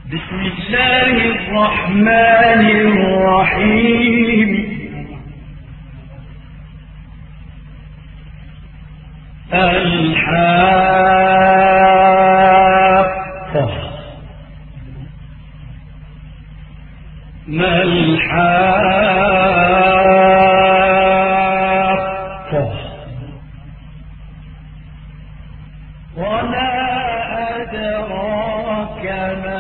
بسم الله الرحمن الرحيم. الحاقة ما الحاقة وما أدراك ما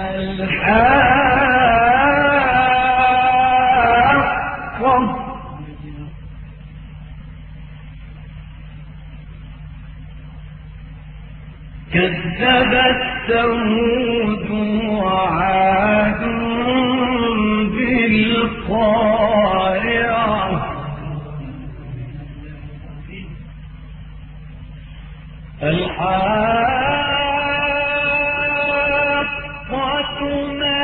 الحاقة كذبت ثمود وعاد بالقارعة الحاقة ما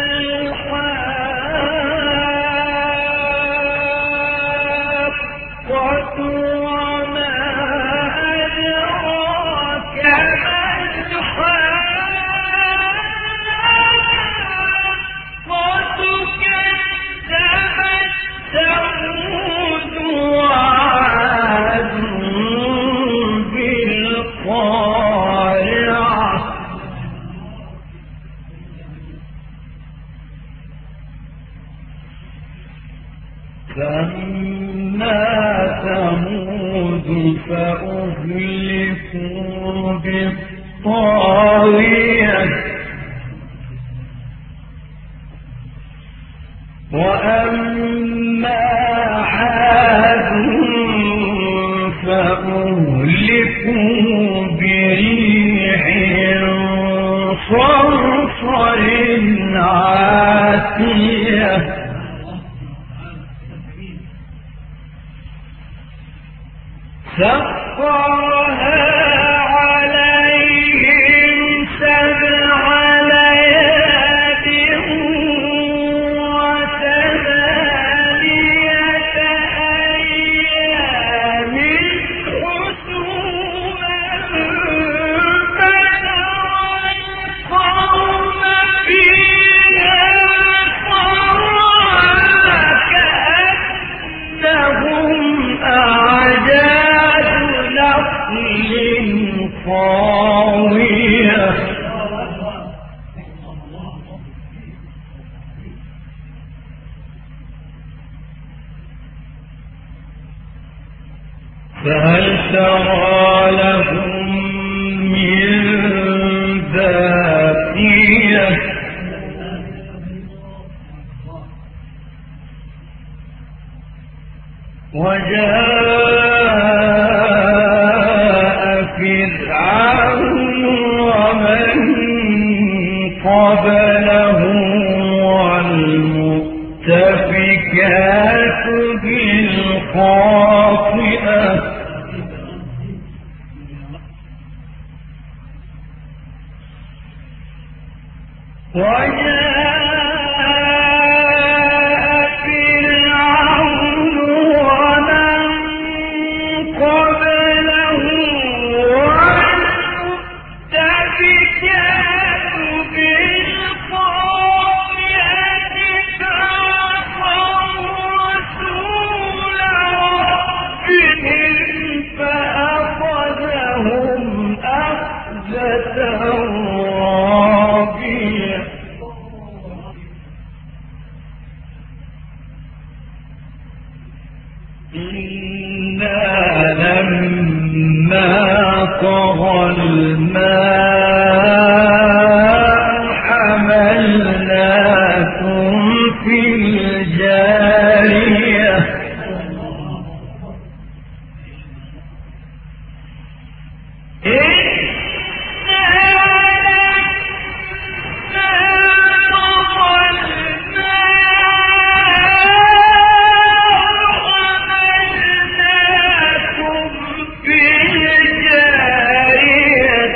الحاقة وما أدراك ما الحاقة كذبت ثمود وعاد بالقارعة فأما ثمود فأهلكوا بالطاغية وأما عاد فأهلكوا بريح صرصر عاتية سخرها عليهم 7 ليال و8 أيام حسوما فترى القوم فيها صرعى كأنهم أعجاز نخل خاوية فهل ترى لهم من باقية وجاء فرعون ومن قبله والمؤتفكات بالخاطئة فأخذهم أخذة رابية إنا لما طغى الماء حملناكم في الجارية في الجارية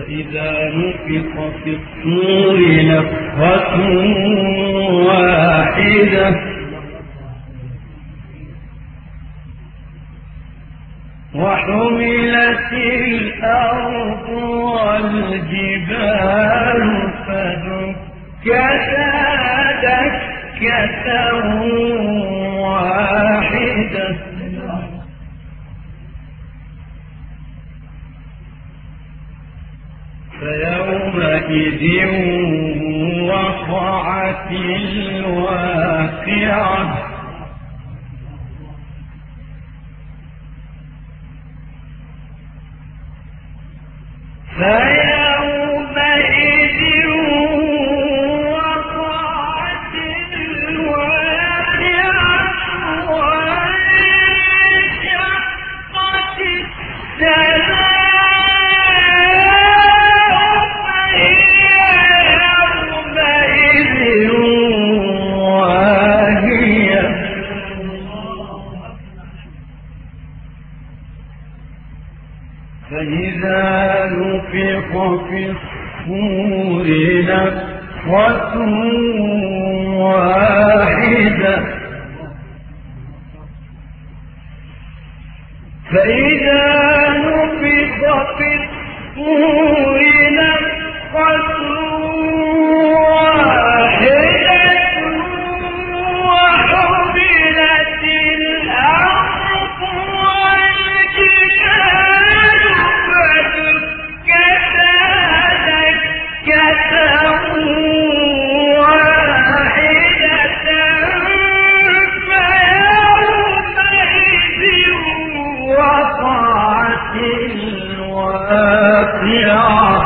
فإذا نفخ في الصور نفخة واحدة وحملت الأرض والجبال فدكتا دكة واحدة فيومئذ وقعت الواقعة فيومئذ وقعت الواقعة وانشقت السماء فإذا نفخ في الصور نفخة واحدة فإذا نفخ في الصور نفخة واحدة وحملت الأرض والجبال فدكتا دكة واحدة فيومئذ وقعت الواقعة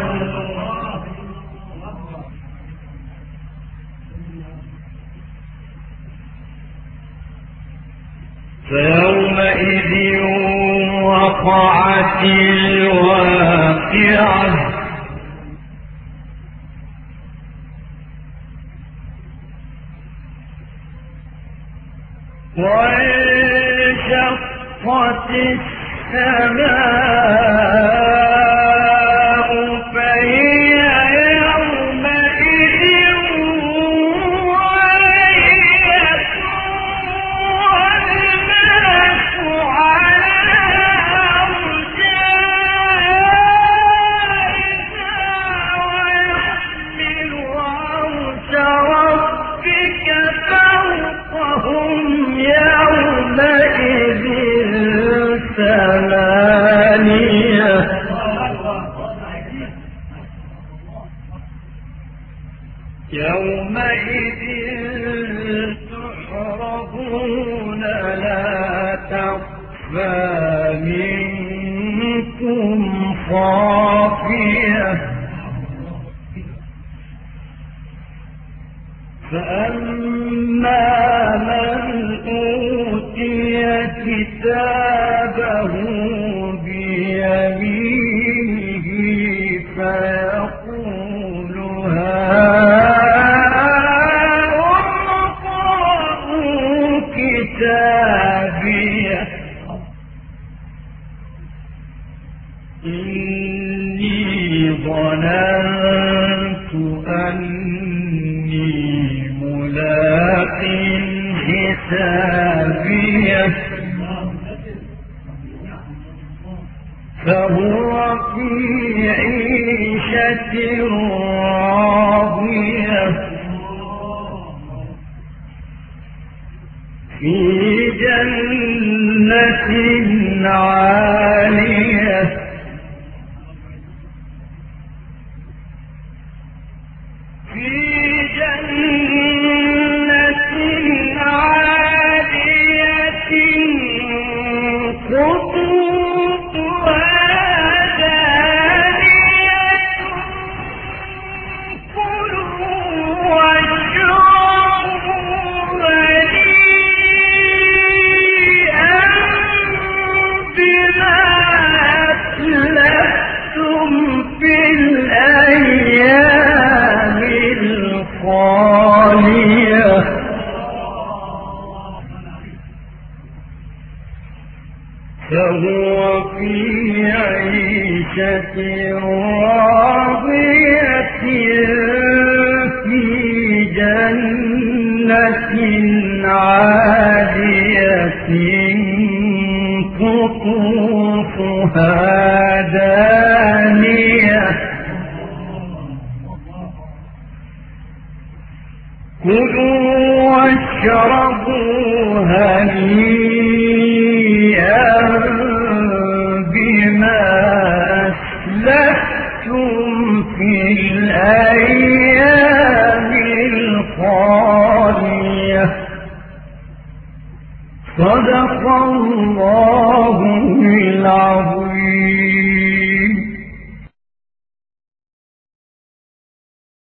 فيومئذ وقعت الواقعة وانشقت السماء فهي يومئذ واهية والناس على أرجائها ويحمل عرش ربك فوقهم يومئذ ثمانية يومئذ تحرضون لا تخفى منكم خافية فأما من أوتي كتابه بيمينه فيقول هاؤم اقرءوا كتابيه إني ظننت أني ملاق حسابيه فهو في عيشة راضية في جنة عالية في جنة عالية قطوفها دانية كلوا واشربوا هنيئا بما فهو في عيشة راضية في جنة عالية قطوفها دانية كلوا واشربوا هنيئا بما أسلفتم في الأيام الخالية صدق الله